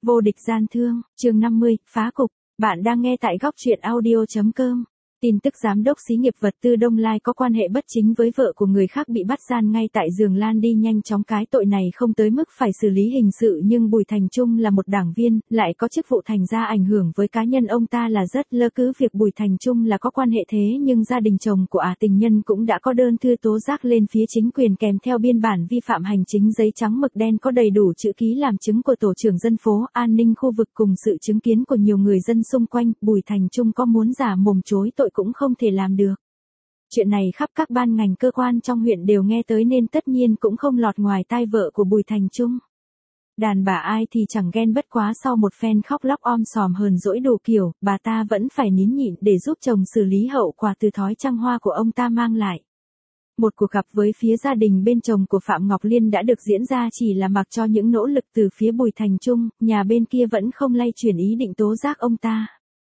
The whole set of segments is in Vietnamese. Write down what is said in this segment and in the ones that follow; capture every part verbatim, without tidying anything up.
Vô địch gian thương, chương năm mươi, phá cục. Bạn đang nghe tại góc truyện audio.com. Tin tức giám đốc xí nghiệp vật tư Đông Lai có quan hệ bất chính với vợ của người khác bị bắt gian ngay tại giường lan đi nhanh chóng. Cái tội này không tới mức phải xử lý hình sự, nhưng Bùi Thành Chung là một đảng viên, lại có chức vụ, thành ra ảnh hưởng với cá nhân ông ta là rất lơ. Cứ việc Bùi Thành Chung là có quan hệ thế nhưng gia đình chồng của ả tình nhân cũng đã có đơn thư tố giác lên phía chính quyền kèm theo biên bản vi phạm hành chính giấy trắng mực đen có đầy đủ chữ ký làm chứng của tổ trưởng dân phố, an ninh khu vực cùng sự chứng kiến của nhiều người dân xung quanh. Bùi Thành Chung có muốn giả mồm chối tội cũng không thể làm được. Chuyện này khắp các ban ngành cơ quan trong huyện đều nghe tới nên tất nhiên cũng không lọt ngoài tai vợ của Bùi Thành Chung. Đàn bà ai thì chẳng ghen, bất quá sau một phen khóc lóc om sòm hờn dỗi đủ kiểu, bà ta vẫn phải nín nhịn để giúp chồng xử lý hậu quả từ thói trăng hoa của ông ta mang lại. Một cuộc gặp với phía gia đình bên chồng của Phạm Ngọc Liên đã được diễn ra, chỉ là mặc cho những nỗ lực từ phía Bùi Thành Chung, nhà bên kia vẫn không lay chuyển ý định tố giác ông ta.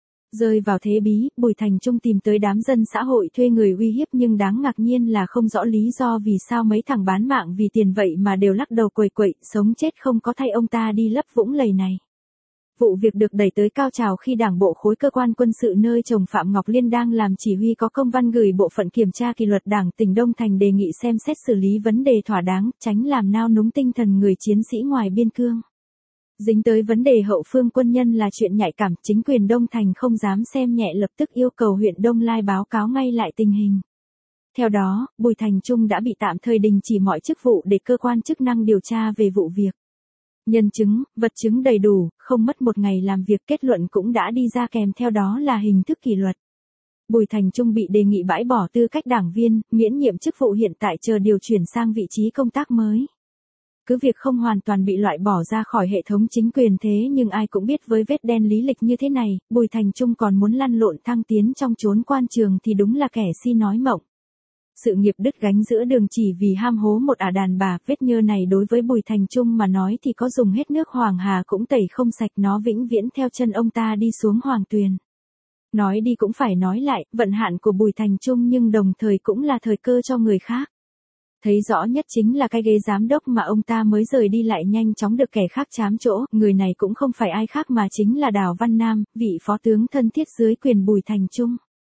Rơi vào thế bí, Bùi Thành Chung tìm tới đám dân xã hội thuê người uy hiếp, nhưng đáng ngạc nhiên là không rõ lý do vì sao mấy thằng bán mạng vì tiền vậy mà đều lắc đầu quầy quậy, sống chết không có thay ông ta đi lấp vũng lầy này. Vụ việc được đẩy tới cao trào khi Đảng bộ khối cơ quan quân sự nơi chồng Phạm Ngọc Liên đang làm chỉ huy có công văn gửi Bộ phận Kiểm tra Kỷ luật Đảng tỉnh Đông Thành đề nghị xem xét xử lý vấn đề thỏa đáng, tránh làm nao núng tinh thần người chiến sĩ ngoài biên cương. Dính tới vấn đề hậu phương quân nhân là chuyện nhạy cảm, chính quyền Đông Thành không dám xem nhẹ, lập tức yêu cầu huyện Đông Lai báo cáo ngay lại tình hình. Theo đó, Bùi Thành Chung đã bị tạm thời đình chỉ mọi chức vụ để cơ quan chức năng điều tra về vụ việc. Nhân chứng, vật chứng đầy đủ, không mất một ngày làm việc, kết luận cũng đã đi ra, kèm theo đó là hình thức kỷ luật. Bùi Thành Chung bị đề nghị bãi bỏ tư cách đảng viên, miễn nhiệm chức vụ hiện tại, chờ điều chuyển sang vị trí công tác mới. Cứ việc không hoàn toàn bị loại bỏ ra khỏi hệ thống chính quyền thế nhưng ai cũng biết với vết đen lý lịch như thế này, Bùi Thành Chung còn muốn lăn lộn thăng tiến trong chốn quan trường thì đúng là kẻ si nói mộng. Sự nghiệp đứt gánh giữa đường chỉ vì ham hố một ả đàn bà, vết nhơ này đối với Bùi Thành Chung mà nói thì có dùng hết nước Hoàng Hà cũng tẩy không sạch, nó vĩnh viễn theo chân ông ta đi xuống Hoàng Tuyền. Nói đi cũng phải nói lại, vận hạn của Bùi Thành Chung nhưng đồng thời cũng là thời cơ cho người khác. Thấy rõ nhất chính là cái ghế giám đốc mà ông ta mới rời đi lại nhanh chóng được kẻ khác trám chỗ, người này cũng không phải ai khác mà chính là Đào Văn Nam, vị phó tướng thân thiết dưới quyền Bùi Thành Chung.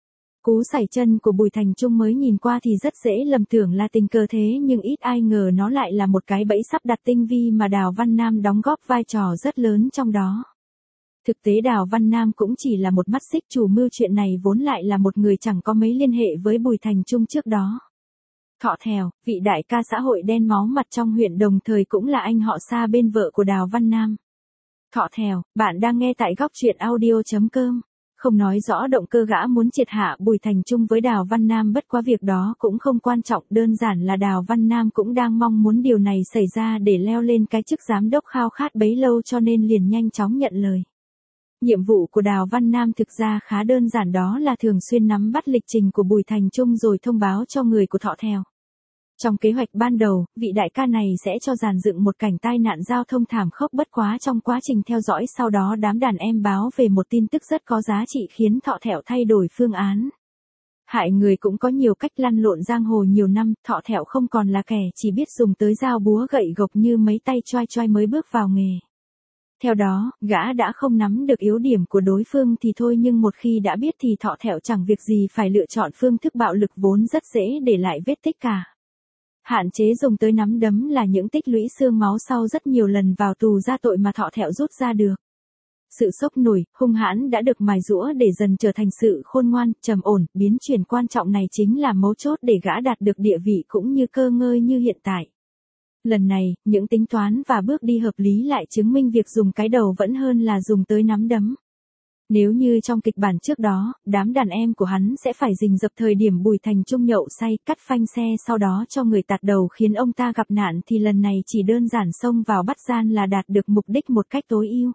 Cú sẩy chân của Bùi Thành Chung mới nhìn qua thì rất dễ lầm tưởng là tình cờ thế nhưng ít ai ngờ nó lại là một cái bẫy sắp đặt tinh vi mà Đào Văn Nam đóng góp vai trò rất lớn trong đó. Thực tế Đào Văn Nam cũng chỉ là một mắt xích, chủ mưu chuyện này vốn lại là một người chẳng có mấy liên hệ với Bùi Thành Chung trước đó. Thọ Thèo, vị đại ca xã hội đen máu mặt trong huyện, đồng thời cũng là anh họ xa bên vợ của Đào Văn Nam. Thọ Thèo, bạn đang nghe tại góc truyện audio.com. Không nói rõ động cơ gã muốn triệt hạ Bùi Thành Chung với Đào Văn Nam, bất quá việc đó cũng không quan trọng, đơn giản là Đào Văn Nam cũng đang mong muốn điều này xảy ra để leo lên cái chức giám đốc khao khát bấy lâu, cho nên liền nhanh chóng nhận lời. Nhiệm vụ của Đào Văn Nam thực ra khá đơn giản, đó là thường xuyên nắm bắt lịch trình của Bùi Thành Chung rồi thông báo cho người của Thọ Thèo. Trong kế hoạch ban đầu, vị đại ca này sẽ cho dàn dựng một cảnh tai nạn giao thông thảm khốc, bất quá trong quá trình theo dõi sau đó đám đàn em báo về một tin tức rất có giá trị khiến Thọ Thèo thay đổi phương án. Hại người cũng có nhiều cách, lăn lộn giang hồ nhiều năm, Thọ Thèo không còn là kẻ chỉ biết dùng tới dao búa gậy gộc như mấy tay choai choai mới bước vào nghề. Theo đó, gã đã không nắm được yếu điểm của đối phương thì thôi, nhưng một khi đã biết thì Thọ Thèo chẳng việc gì phải lựa chọn phương thức bạo lực vốn rất dễ để lại vết tích cả. Hạn chế dùng tới nắm đấm là những tích lũy xương máu sau rất nhiều lần vào tù ra tội mà Thọ Thèo rút ra được. Sự sốc nổi, hung hãn đã được mài giũa để dần trở thành sự khôn ngoan, trầm ổn, biến chuyển quan trọng này chính là mấu chốt để gã đạt được địa vị cũng như cơ ngơi như hiện tại. Lần này, những tính toán và bước đi hợp lý lại chứng minh việc dùng cái đầu vẫn hơn là dùng tới nắm đấm. Nếu như trong kịch bản trước đó, đám đàn em của hắn sẽ phải rình rập thời điểm Bùi Thành Chung nhậu say, cắt phanh xe sau đó cho người tạt đầu khiến ông ta gặp nạn, thì lần này chỉ đơn giản xông vào bắt gian là đạt được mục đích một cách tối ưu.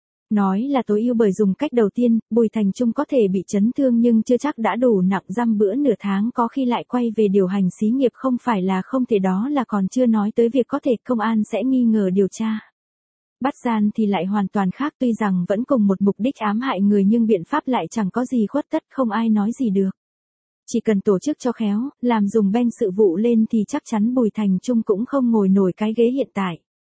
Nói là tối ưu bởi dùng cách đầu tiên, Bùi Thành Chung có thể bị chấn thương nhưng chưa chắc đã đủ nặng, dăm bữa nửa tháng có khi lại quay về điều hành xí nghiệp không phải là không thể, đó là còn chưa nói tới việc có thể công an sẽ nghi ngờ điều tra. Bắt gian thì lại hoàn toàn khác, tuy rằng vẫn cùng một mục đích ám hại người nhưng biện pháp lại chẳng có gì khuất tất, không ai nói gì được. Chỉ cần tổ chức cho khéo, làm dùng beng sự vụ lên thì chắc chắn Bùi Thành Chung cũng không ngồi nổi cái ghế hiện tại.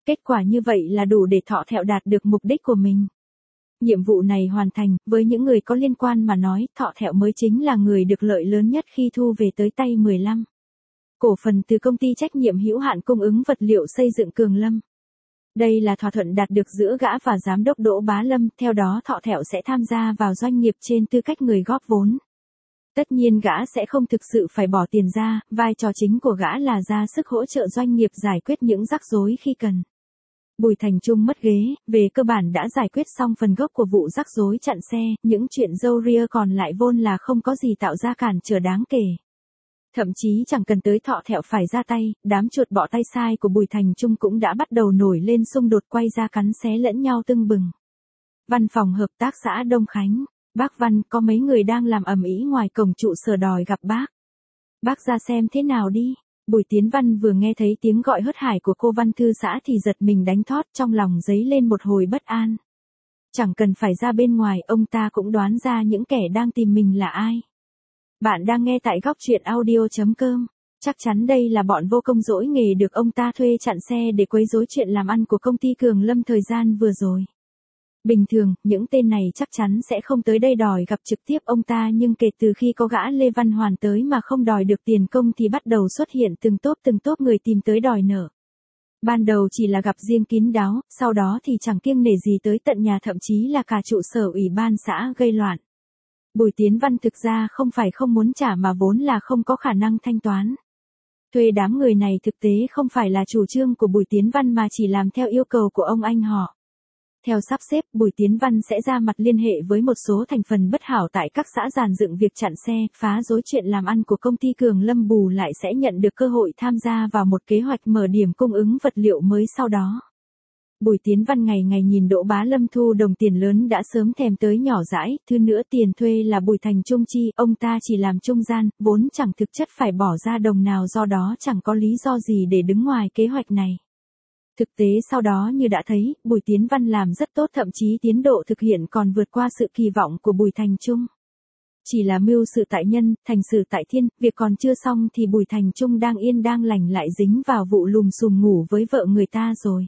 Kết quả như vậy là đủ để Thọ Thẹo đạt được mục đích của mình. Nhiệm vụ này hoàn thành, với những người có liên quan mà nói, Thọ Thẹo mới chính là người được lợi lớn nhất khi thu về tới tay mười lăm cổ phần từ công ty trách nhiệm hữu hạn cung ứng vật liệu xây dựng Cường Lâm. Đây là thỏa thuận đạt được giữa gã và giám đốc Đỗ Bá Lâm, theo đó Thọ Thẹo sẽ tham gia vào doanh nghiệp trên tư cách người góp vốn. Tất nhiên gã sẽ không thực sự phải bỏ tiền ra, vai trò chính của gã là ra sức hỗ trợ doanh nghiệp giải quyết những rắc rối khi cần. Bùi Thành Chung mất ghế, về cơ bản đã giải quyết xong phần gốc của vụ rắc rối chặn xe, những chuyện râu ria còn lại vốn là không có gì tạo ra cản trở đáng kể. Thậm chí chẳng cần tới Thọ Thẹo phải ra tay, đám chuột bọ tay sai của Bùi Thành Chung cũng đã bắt đầu nổi lên xung đột quay ra cắn xé lẫn nhau tưng bừng. Văn phòng hợp tác xã Đông Khánh, bác Văn, có mấy người đang làm ầm ĩ ngoài cổng trụ sở đòi gặp bác. Bác ra xem thế nào đi. Bùi Tiến Văn vừa nghe thấy tiếng gọi hớt hải của cô văn thư xã thì giật mình đánh thót, trong lòng dấy lên một hồi bất an. Chẳng cần phải ra bên ngoài, ông ta cũng đoán ra những kẻ đang tìm mình là ai. Bạn đang nghe tại góc truyện audio chấm com. Chắc chắn đây là bọn vô công dỗi nghề được ông ta thuê chặn xe để quấy rối chuyện làm ăn của công ty Cường Lâm thời gian vừa rồi. Bình thường, những tên này chắc chắn sẽ không tới đây đòi gặp trực tiếp ông ta, nhưng kể từ khi có gã Lê Văn Hoàn tới mà không đòi được tiền công thì bắt đầu xuất hiện từng tốp từng tốp người tìm tới đòi nợ. Ban đầu chỉ là gặp riêng kín đáo, sau đó thì chẳng kiêng nể gì tới tận nhà, thậm chí là cả trụ sở ủy ban xã gây loạn. Bùi Tiến Văn thực ra không phải không muốn trả mà vốn là không có khả năng thanh toán. Thuê đám người này thực tế không phải là chủ trương của Bùi Tiến Văn mà chỉ làm theo yêu cầu của ông anh họ. Theo sắp xếp, Bùi Tiến Văn sẽ ra mặt liên hệ với một số thành phần bất hảo tại các xã dàn dựng việc chặn xe, phá rối chuyện làm ăn của công ty Cường Lâm, bù lại sẽ nhận được cơ hội tham gia vào một kế hoạch mở điểm cung ứng vật liệu mới sau đó. Bùi Tiến Văn ngày ngày nhìn Đỗ Bá Lâm thu đồng tiền lớn đã sớm thèm tới nhỏ dãi, thứ nữa tiền thuê là Bùi Thành Chung chi, ông ta chỉ làm trung gian, vốn chẳng thực chất phải bỏ ra đồng nào, do đó chẳng có lý do gì để đứng ngoài kế hoạch này. Thực tế sau đó như đã thấy, Bùi Tiến Văn làm rất tốt, thậm chí tiến độ thực hiện còn vượt qua sự kỳ vọng của Bùi Thành Chung. Chỉ là mưu sự tại nhân, thành sự tại thiên, việc còn chưa xong thì Bùi Thành Chung đang yên đang lành lại dính vào vụ lùm xùm ngủ với vợ người ta rồi.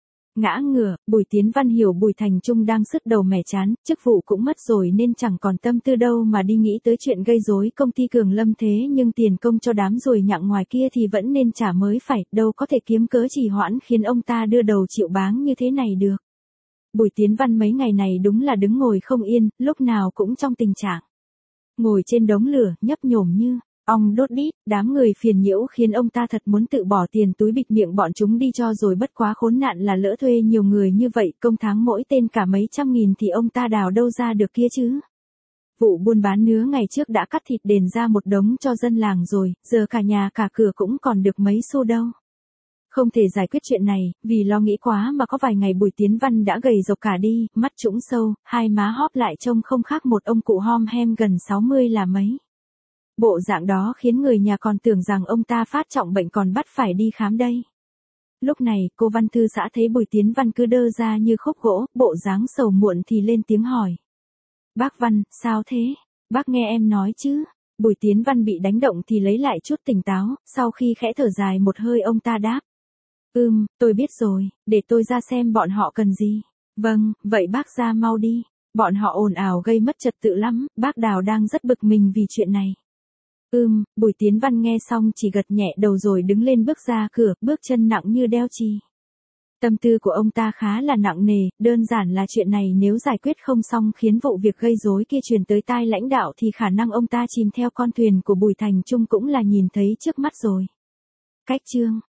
Ngã ngửa, Bùi Tiến Văn hiểu Bùi Thành Chung đang sứt đầu mẻ chán, chức vụ cũng mất rồi nên chẳng còn tâm tư đâu mà đi nghĩ tới chuyện gây rối công ty Cường Lâm, thế nhưng tiền công cho đám ruồi nhặng ngoài kia thì vẫn nên trả mới phải, đâu có thể kiếm cớ trì hoãn khiến ông ta đưa đầu chịu báng như thế này được. Bùi Tiến Văn mấy ngày này đúng là đứng ngồi không yên, lúc nào cũng trong tình trạng ngồi trên đống lửa, nhấp nhổm như ong đốt đít, đám người phiền nhiễu khiến ông ta thật muốn tự bỏ tiền túi bịt miệng bọn chúng đi cho rồi, bất quá khốn nạn là lỡ thuê nhiều người như vậy, công tháng mỗi tên cả mấy trăm nghìn thì ông ta đào đâu ra được kia chứ. Vụ buôn bán nứa ngày trước đã cắt thịt đền ra một đống cho dân làng rồi, giờ cả nhà cả cửa cũng còn được mấy xu đâu. Không thể giải quyết chuyện này, vì lo nghĩ quá mà có vài ngày Bùi Tiến Văn đã gầy rộc cả đi, mắt trũng sâu, hai má hóp lại trông không khác một ông cụ hom hem gần sáu mươi là mấy. Bộ dạng đó khiến người nhà còn tưởng rằng ông ta phát trọng bệnh còn bắt phải đi khám đây. Lúc này, cô văn thư xã thấy Bùi Tiến Văn cứ đơ ra như khúc gỗ, bộ dáng sầu muộn thì lên tiếng hỏi. Bác Văn, sao thế? Bác nghe em nói chứ? Bùi Tiến Văn bị đánh động thì lấy lại chút tỉnh táo, sau khi khẽ thở dài một hơi ông ta đáp. Ừm, tôi biết rồi, để tôi ra xem bọn họ cần gì. Vâng, vậy bác ra mau đi. Bọn họ ồn ào gây mất trật tự lắm, bác Đào đang rất bực mình vì chuyện này. Ừm, Bùi Tiến Văn nghe xong chỉ gật nhẹ đầu rồi đứng lên bước ra cửa, bước chân nặng như đeo chì. Tâm tư của ông ta khá là nặng nề, đơn giản là chuyện này nếu giải quyết không xong khiến vụ việc gây rối kia truyền tới tai lãnh đạo thì khả năng ông ta chìm theo con thuyền của Bùi Thành Chung cũng là nhìn thấy trước mắt rồi. Cách chương